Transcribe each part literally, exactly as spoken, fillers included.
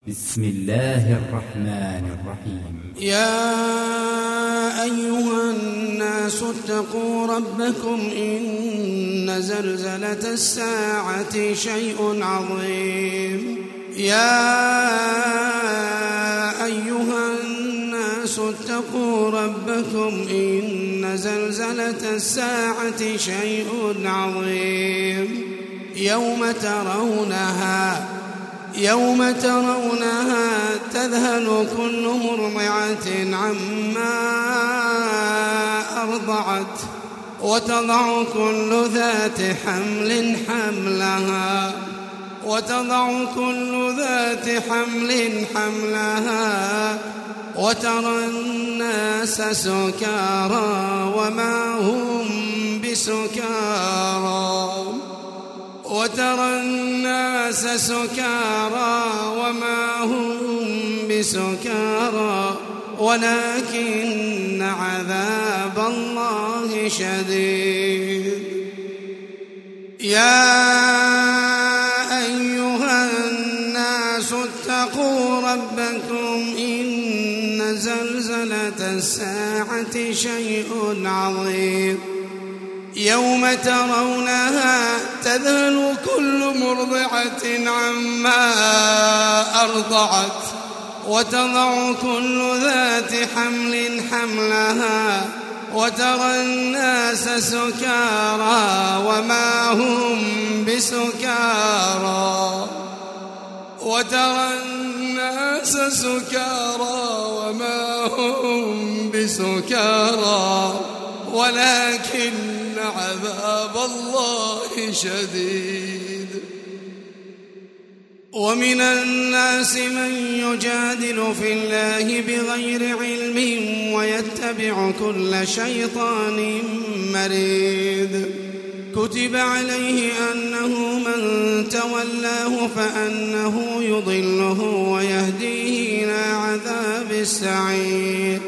بسم الله الرحمن الرحيم. يا أيها الناس اتقوا ربكم إن زلزلة الساعة شيء عظيم. يا أيها الناس اتقوا ربكم إن زلزلة الساعة شيء عظيم. يوم ترونها يوم ترونها تذهل كل مرضعة عما أرضعت وتضع كل ذات حمل حملها وتضع كل ذات حمل حملها وترى الناس سكارى وما هم بسكارى وترى الناس سكارى وما هم بسكارى ولكن عذاب الله شديد. يا أيها الناس اتقوا ربكم إن زلزلة الساعة شيء عظيم. يوم ترونها تذهل كل مرضعة عما أرضعت وتضع كل ذات حمل حملها وترى الناس سكارى وما هم بسكارى وترى الناس سكارى وما هم بسكارى ولكن عذاب الله شديد. ومن الناس من يجادل في الله بغير علم ويتبع كل شيطان مريد. كتب عليه أنه من تولاه فأنه يضله ويهديه إلى عذاب السعير.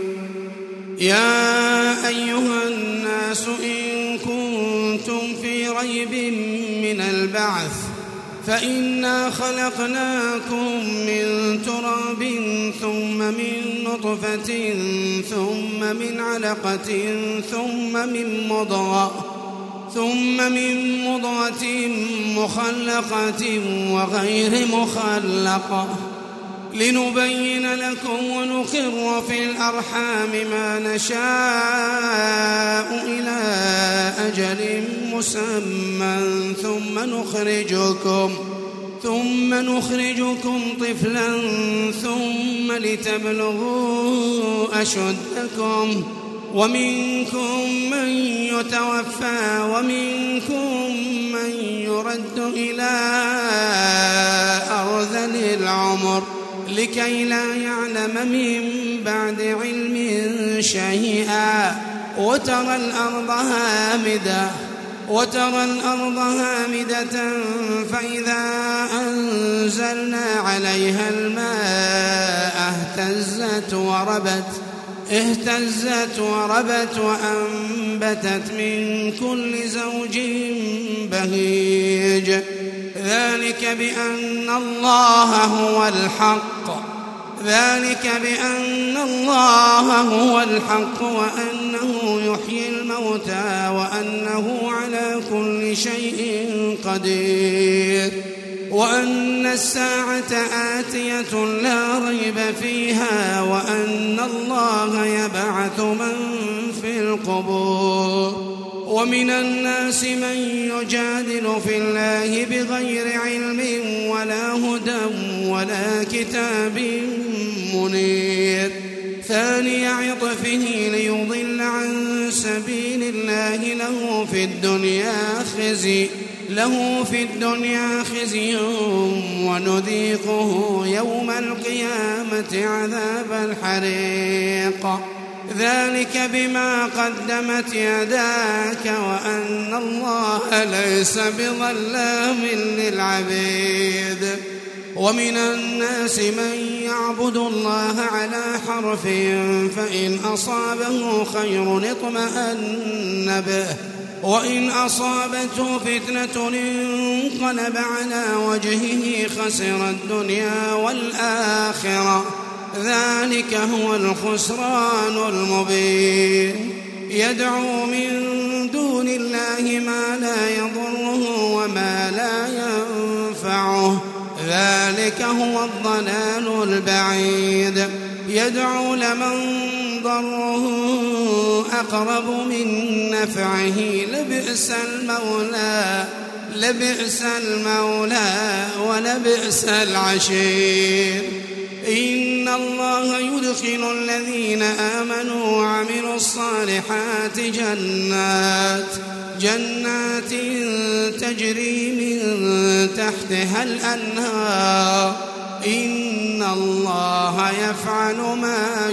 يا أيها الناس إن كنتم في ريب من البعث فإنا خلقناكم من تراب ثم من نطفة ثم من علقة ثم من مضغة ثم من مضغة مخلقة وغير مخلقة لنبين لكم ونقر في الأرحام ما نشاء إلى أجل مسمى ثم نخرجكم ثم نخرجكم طفلا ثم لتبلغوا أشدكم ومنكم من يتوفى ومنكم من يرد إلى أرذل العمر لكي لا يعلم من بعد علم شيئا. وترى الأرض هامدة وترى الأرض هامدة فإذا أنزلنا عليها الماء اهتزت وربت اهتزت وربت وأنبتت من كل زوج بهيج. ذلك بأن الله هو الحق ذلك بأن الله هو الحق وأنه يحيي الموتى وأنه على كل شيء قدير وأن الساعة آتية لا ريب فيها وأن الله يبعث من في القبور. ومن الناس من يجادل في الله بغير علم ولا هدى ولا كتاب منير. ثاني عطفه ليضل عن سبيل الله له في الدنيا خزي له في الدنيا خزي ونذيقه يوم القيامة عذاب الحريق. ذلك بما قدمت يداك وأن الله ليس بظلام للعبيد. ومن الناس من يعبد الله على حرف فإن أصابه خير اطمأن به وإن أصابته فتنة انقلب على وجهه خسر الدنيا والآخرة ذلك هو الخسران المبين يدعو من دون الله ما لا يضره وما لا ينفعه ذلك هو الضلال البعيد يدعو لمن ضره أقرب من نفعه لبئس المولى لبئس المولى ولبئس العشير إن الله يدخل الذين آمنوا وعملوا الصالحات جنات جنات تجري من تحتها الأنهار إن الله يفعل ما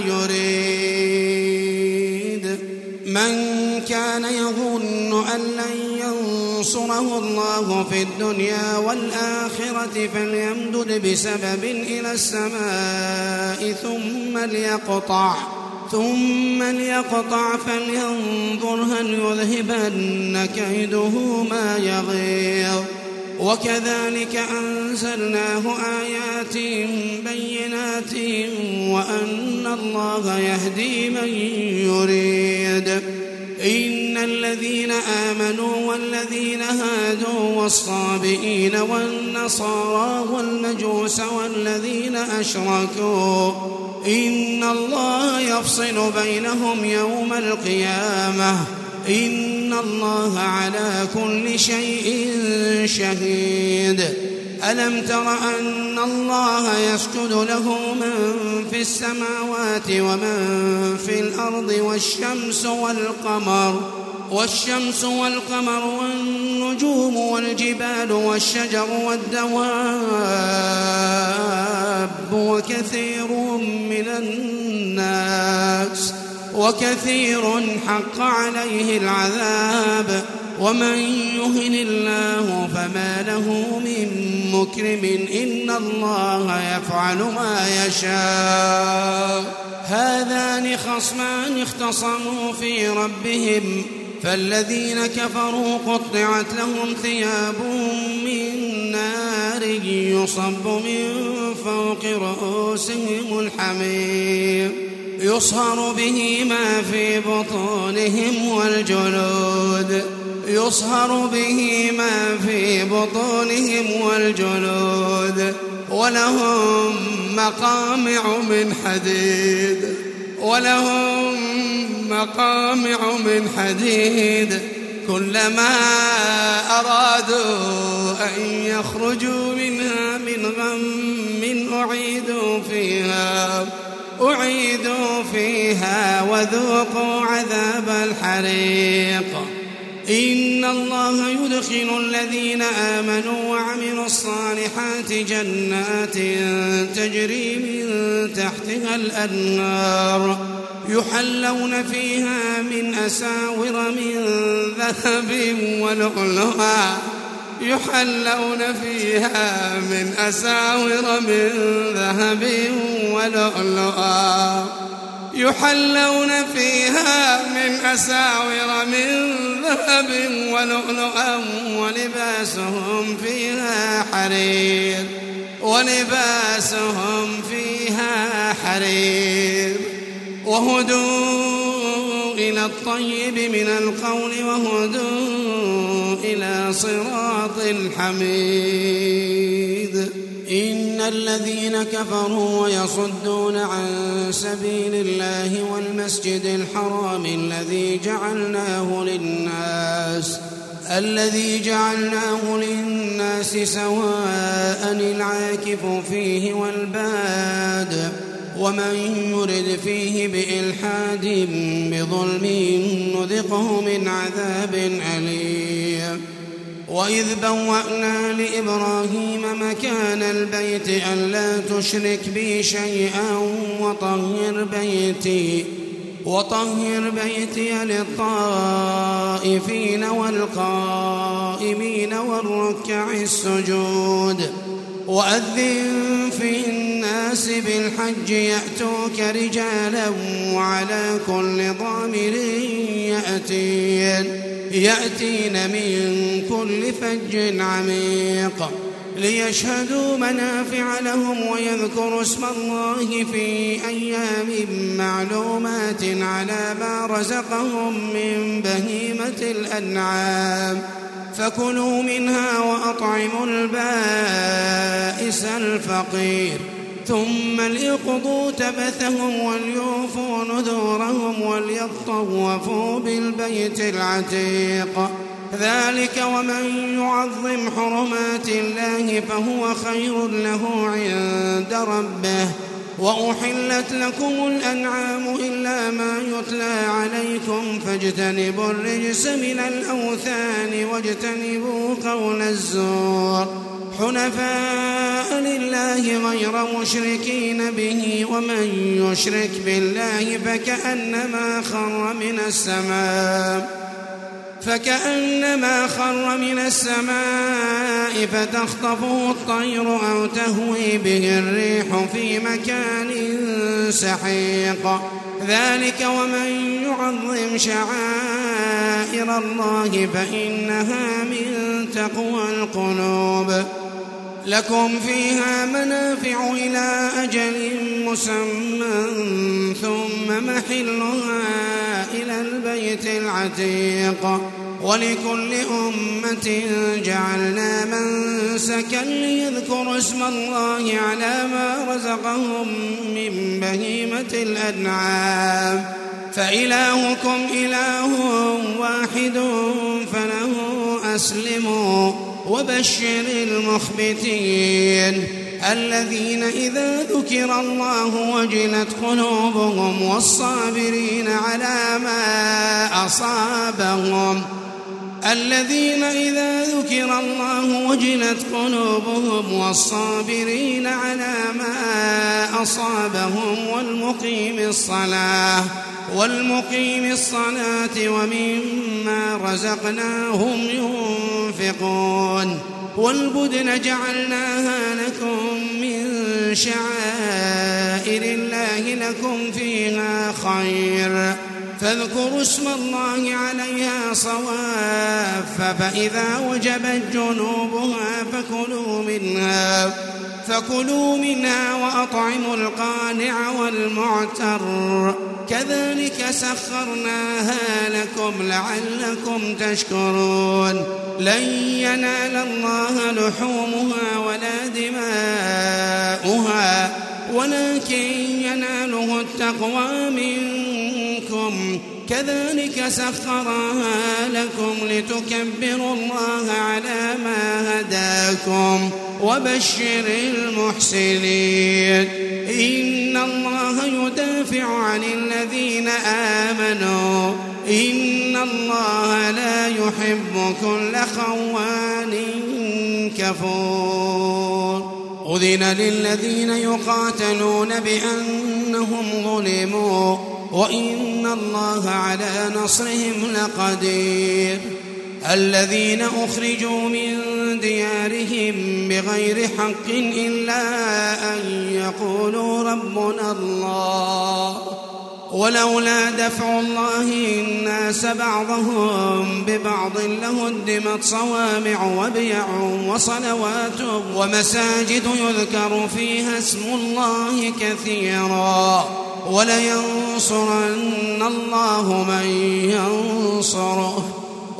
يريد من كان يظن أن لن ينصره الله في الدنيا والآخرة فليمدد بسبب إلى السماء ثم ليقطع ثم ليقطع فلينظر هل يذهبن كيده ما يغيظ وكذلك أنزلناه آيات بينات وأن الله يهدي من يريد إن الذين آمنوا والذين هادوا والصابئين والنصارى والمجوس والذين أشركوا إن الله يفصل بينهم يوم القيامة إن الله على كل شيء شهيد ألم تر أن الله يسجد له من في السماوات ومن في الأرض والشمس والقمر والشمس والقمر والنجوم والجبال والشجر والدواب وكثير من الناس وكثير حق عليه العذاب ومن يهن الله فما له من مكرم إن الله يفعل ما يشاء هذان خصمان اختصموا في ربهم فالذين كفروا قطعت لهم ثياب من نار يصب من فوق رؤوسهم الحميم يصهر به ما في بطونهم والجلود يصهر به ما في بطونهم والجلود ولهم مقامع من حديد ولهم مقامع من حديد كلما أرادوا أن يخرجوا منها من غم أعيدوا فيها أعيدوا فيها وذوقوا عذاب الحريق إن الله يدخل الذين آمنوا وعملوا الصالحات جنات تجري من تحتها الأنهار يحلون فيها من أساور من ذهب ولؤلؤا يحلون فيها من أساور من ذهب ولؤلؤا يحلون فيها من أساور من ذهب ولؤلؤا ولباسهم فيها حرير ولباسهم فيها حرير وهدوا إلى الطيب من القول وهدوا إلى صراط الحميد إن الذين كفروا ويصدون عن سبيل الله والمسجد الحرام الذي جعلناه للناس الذي جعلناه للناس سواء العاكف فيه والباد ومن يرد فيه بإلحاد بظلم نذقه من عذاب أليم وإذ بوأنا لإبراهيم مكان البيت ألا تشرك بي شيئا وطهر بيتي وطهر بيتي للطائفين والقائمين والركع السجود وأذن في الناس بالحج يأتوك رجالا وعلى كل ضامر يأتين يأتين من كل فج عميق ليشهدوا منافع لهم ويذكروا اسم الله في أيام معلومات على ما رزقهم من بهيمة الأنعام فكلوا منها وأطعموا البائس الفقير ثم ليقضوا تبثهم وليوفوا نذورهم وليطوفوا بالبيت العتيق ذلك ومن يعظم حرمات الله فهو خير له عند ربه وأحلت لكم الأنعام إلا ما يتلى عليكم فاجتنبوا الرجس من الأوثان واجتنبوا قول الزور حنفاء لله غير مشركين به ومن يشرك بالله فكأنما خر من السماء فكأنما خر من السماء فتخطفه الطير أو تهوي به الريح في مكان سحيق ذلك ومن يعظم شعائر الله فإنها من تقوى القلوب لكم فيها منافع إلى أجل مسمى ثم محلها إلى البيت العتيق ولكل أمة جعلنا منسكا ليذكروا اسم الله على ما رزقهم من بهيمة الأنعام فإلهكم إله واحد فله أسلموا وبشر المخبتين الذين إذا ذكر الله وجلت قلوبهم والصابرين على ما أصابهم الذين إذا ذكر الله وجلت قلوبهم والصابرين على ما أصابهم والمقيم الصلاة والمقيم الصلاة ومما رزقناهم ينفقون والبدن جعلناها لكم من شعائر الله لكم فيها خير فاذكروا اسم الله عليها صواف فإذا وجبت جنوبها فكلوا منها فكلوا منها وأطعموا القانع والمعتر كذلك سخرناها لكم لعلكم تشكرون لن ينال الله لحومها ولا دماؤها ولكن يناله التقوى منكم كذلك سخرها لكم لتكبروا الله على ما هداكم وبشر المحسنين إن الله يدافع عن الذين آمنوا إن الله لا يحب كل خوان كفور أذن للذين يقاتلون بأنهم ظلموا وإن الله على نصرهم لقدير الذين أخرجوا من ديارهم بغير حق إلا أن يقولوا ربنا الله ولولا دفع الله الناس بعضهم ببعض لهدمت صوامع وبيع وصلوات ومساجد يذكر فيها اسم الله كثيرا ولينصرن الله من ينصره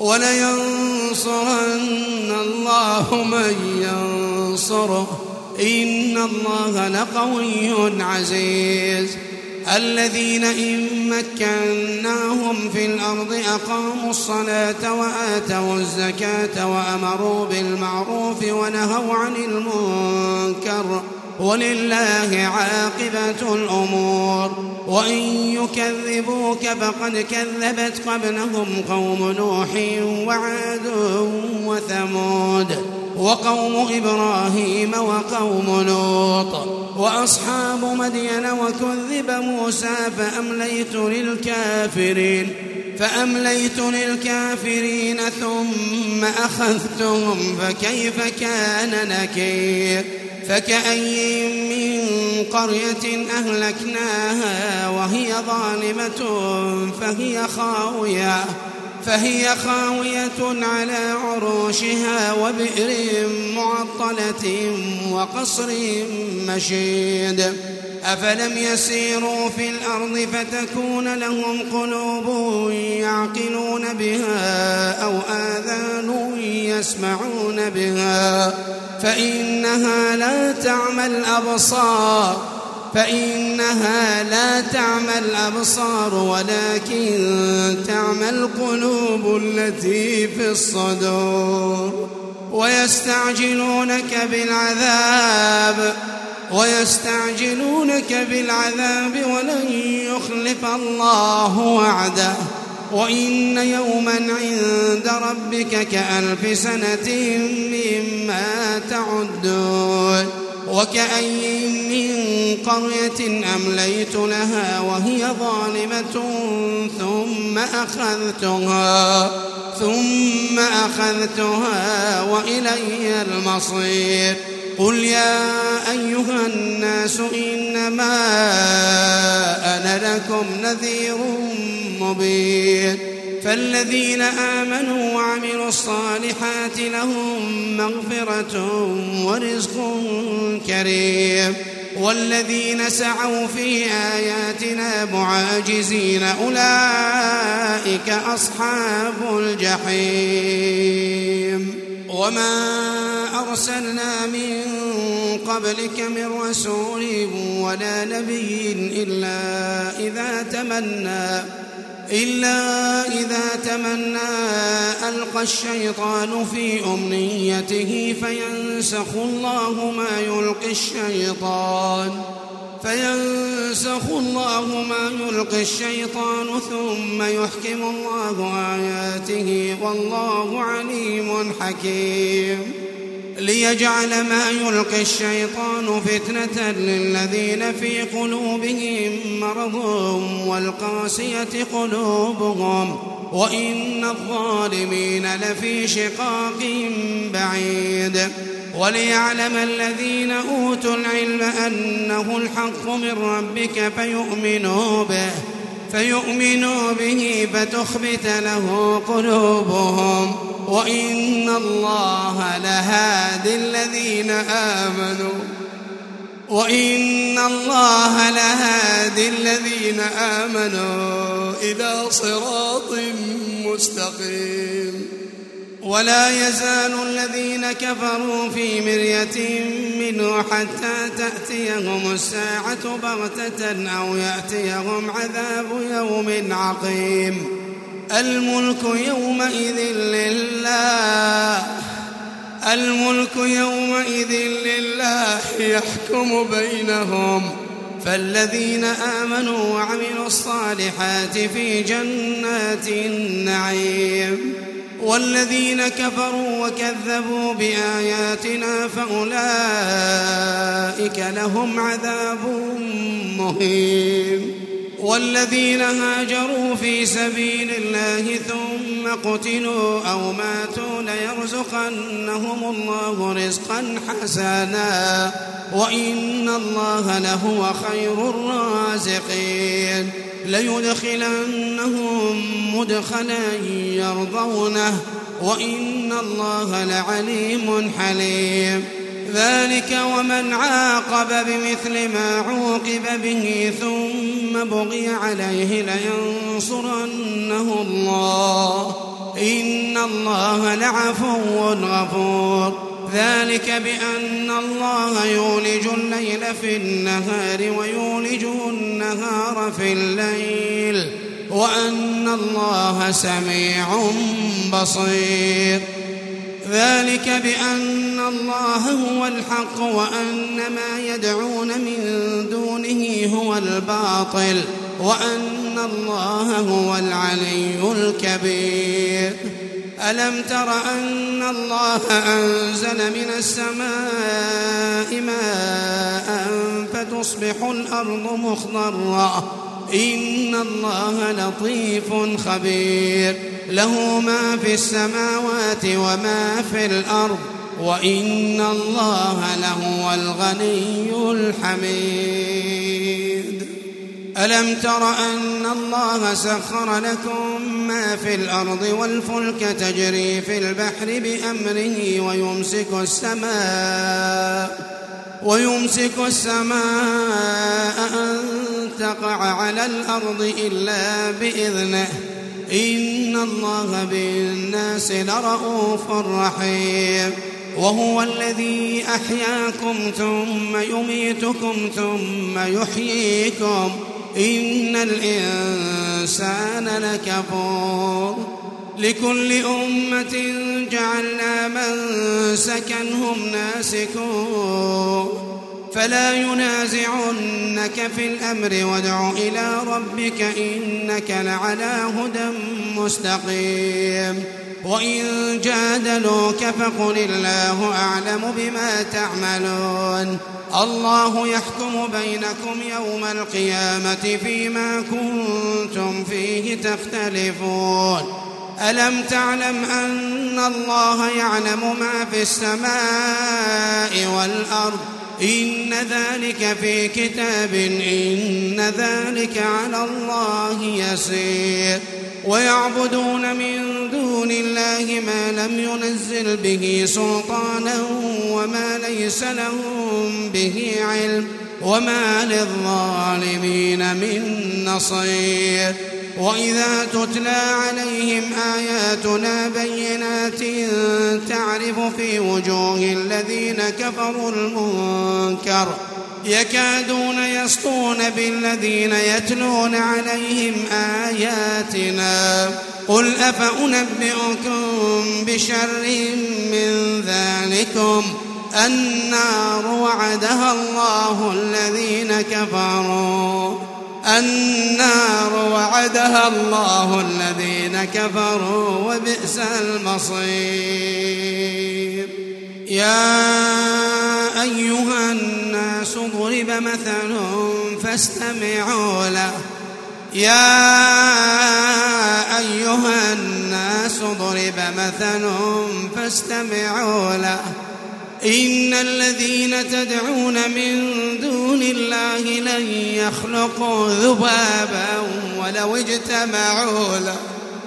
ولينصرن الله من ينصره إن الله لقوي عزيز الذين إن مكناهم في الأرض أقاموا الصلاة وآتوا الزكاة وأمروا بالمعروف ونهوا عن المنكر ولله عاقبة الأمور وإن يكذبوك فقد كذبت قبلهم قوم نوح وعاد وثمود وقوم إبراهيم وقوم لوط وأصحاب مدين وكذب موسى فأمليت للكافرين فأمليت للكافرين ثم أخذتهم فكيف كان نكير فكأي من قرية أهلكناها وهي ظالمة فهي خاوية فهي خاوية على عروشها وبئر معطلة وقصر مشيد أفلم يسيروا في الأرض فتكون لهم قلوب يعقلون بها أو آذان يسمعون بها فإنها لا تعمى الأبصار فإنها لا تعمى الأبصار ولكن تعمى القلوب التي في الصدور ويستعجلونك بالعذاب ويستعجلونك بالعذاب ولن يخلف الله وعده وإن يوما عند ربك كألف سنة مما تعدون وكأي من قرية أمليت لها وهي ظالمة ثم أخذتها ثم أخذتها وإلي المصير قل يا أيها الناس إنما أنا لكم نذير مبين فالذين آمنوا وعملوا الصالحات لهم مغفرة ورزق كريم والذين سعوا في آياتنا معاجزين أولئك أصحاب الجحيم وما أرسلنا من قبلك من رسول ولا نبي إلا إذا تمنى إلا إذا تمنى ألقى الشيطان في أمنيته فينسخ الله ما يلقي الشيطان فينسخ الله ما يلقي الشيطان ثم يحكم الله آياته والله عليم حكيم ليجعل ما يلقي الشيطان فتنة للذين في قلوبهم مرض والقاسية قلوبهم وإن الظالمين لفي شقاق بعيد وليعلم الذين أوتوا العلم أنه الحق من ربك فيؤمنوا به فيؤمنوا به فتخبت له قلوبهم وإن الله لهادي الذين آمنوا وإن الله لهادي الذين آمنوا إلى صراط مستقيم ولا يزال الذين كفروا في مرية منه حتى تأتيهم الساعة بغتة أو يأتيهم عذاب يوم عقيم الملك يومئذ لله الملك يومئذ لله يحكم بينهم فالذين آمنوا وعملوا الصالحات في جنات النعيم والذين كفروا وكذبوا بآياتنا فأولئك لهم عذاب مهين والذين هاجروا في سبيل الله ثم قتلوا أو ماتوا ليرزقنهم الله رزقا حسنا وإن الله لهو خير الرازقين ليدخلنهم مدخلا يرضونه وإن الله لعليم حليم ذلك ومن عاقب بمثل ما عوقب به ثم بغي عليه لينصرنه الله إن الله لعفو غفور ذلك بأن الله يولج الليل في النهار ويولج النهار في الليل وأن الله سميع بصير ذلك بأن الله هو الحق وأن ما يدعون من دونه هو الباطل وأن الله هو العلي الكبير ألم تر أن الله أنزل من السماء ماء فتصبح الأرض مخضرة إن الله لطيف خبير له ما في السماوات وما في الأرض وإن الله لهو الغني الحميد ألم تر أن الله سخر لكم ما في الأرض والفلك تجري في البحر بأمره ويمسك السماء ويمسك السماء أن تقع على الأرض إلا بإذنه إن الله بالناس لرءوف رحيم وهو الذي أحياكم ثم يميتكم ثم يحييكم إن الإنسان لكفور لكل أمة جعلنا منسكا هم ناسكوه فلا ينازعنك في الأمر وادع إلى ربك إنك لعلى هدى مستقيم وإن جادلوك فقل الله أعلم بما تعملون الله يحكم بينكم يوم القيامة فيما كنتم فيه تختلفون ألم تعلم أن الله يعلم ما في السماء والأرض إن ذلك في كتاب إن ذلك على الله يسير ويعبدون من دون الله ما لم ينزل به سلطانا وما ليس لهم به علم وما للظالمين من نصير وإذا تتلى عليهم آياتنا بينات تعرف في وجوه الذين كفروا المنكر يكادون يسطون بالذين يتلون عليهم آياتنا قل أفأنبئكم بشر من ذلكم النار وعدها الله الذين كفروا النار وعدها الله الذين كفروا وبئس المصير يا أيها الناس ضرب مثل فاستمعوا له يا أيها الناس ضرب مثل فاستمعوا له إن الذين تدعون من دون الله لن يخلقوا ذبابا ولو اجتمعوا له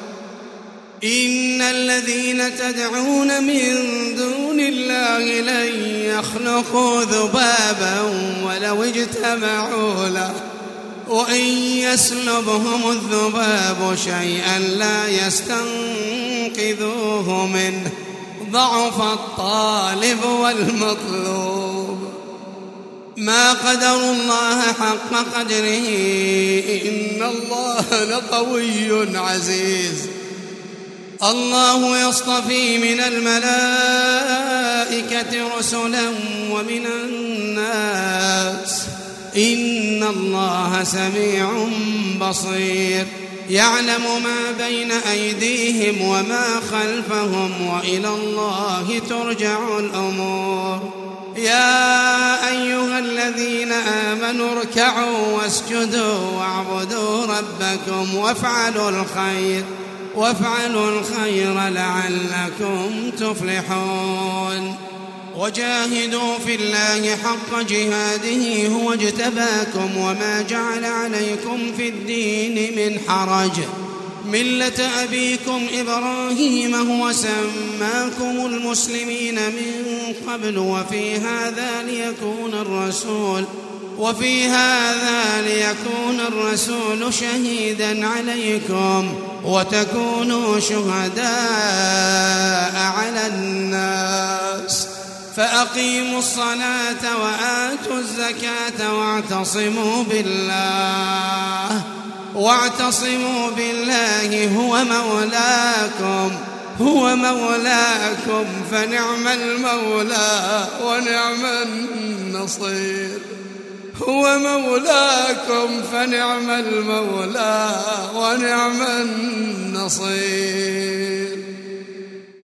إن الذين تدعون من دون الله لن يخلقوا ذبابا ولو اجتمعوا له وإن يسلبهم الذباب شيئا لا يستنقذوه منه ضعف الطالب والمطلوب ما قدروا الله حق قدره إن الله لقوي عزيز الله يصطفي من الملائكة رسلا ومن الناس إن الله سميع بصير يعلم ما بين أيديهم وما خلفهم وإلى الله ترجع الأمور يا أيها الذين آمنوا اركعوا واسجدوا واعبدوا ربكم وافعلوا الخير وافعلوا الخير لعلكم تفلحون وجاهدوا في الله حق جهاده هو اجتباكم وما جعل عليكم في الدين من حرج ملة أبيكم إبراهيم هو سماكم المسلمين من قبل وفي هذا ليكون الرسول وفي هذا ليكون الرسول شهيدا عليكم وتكونوا شهداء على الناس فأقيموا الصلاة وآتوا الزكاة واعتصموا بالله واعتصموا بالله هو مولاكم هو مولاكم فنعم المولى ونعم النصير هو مولاكم فنعم المولى ونعم النصير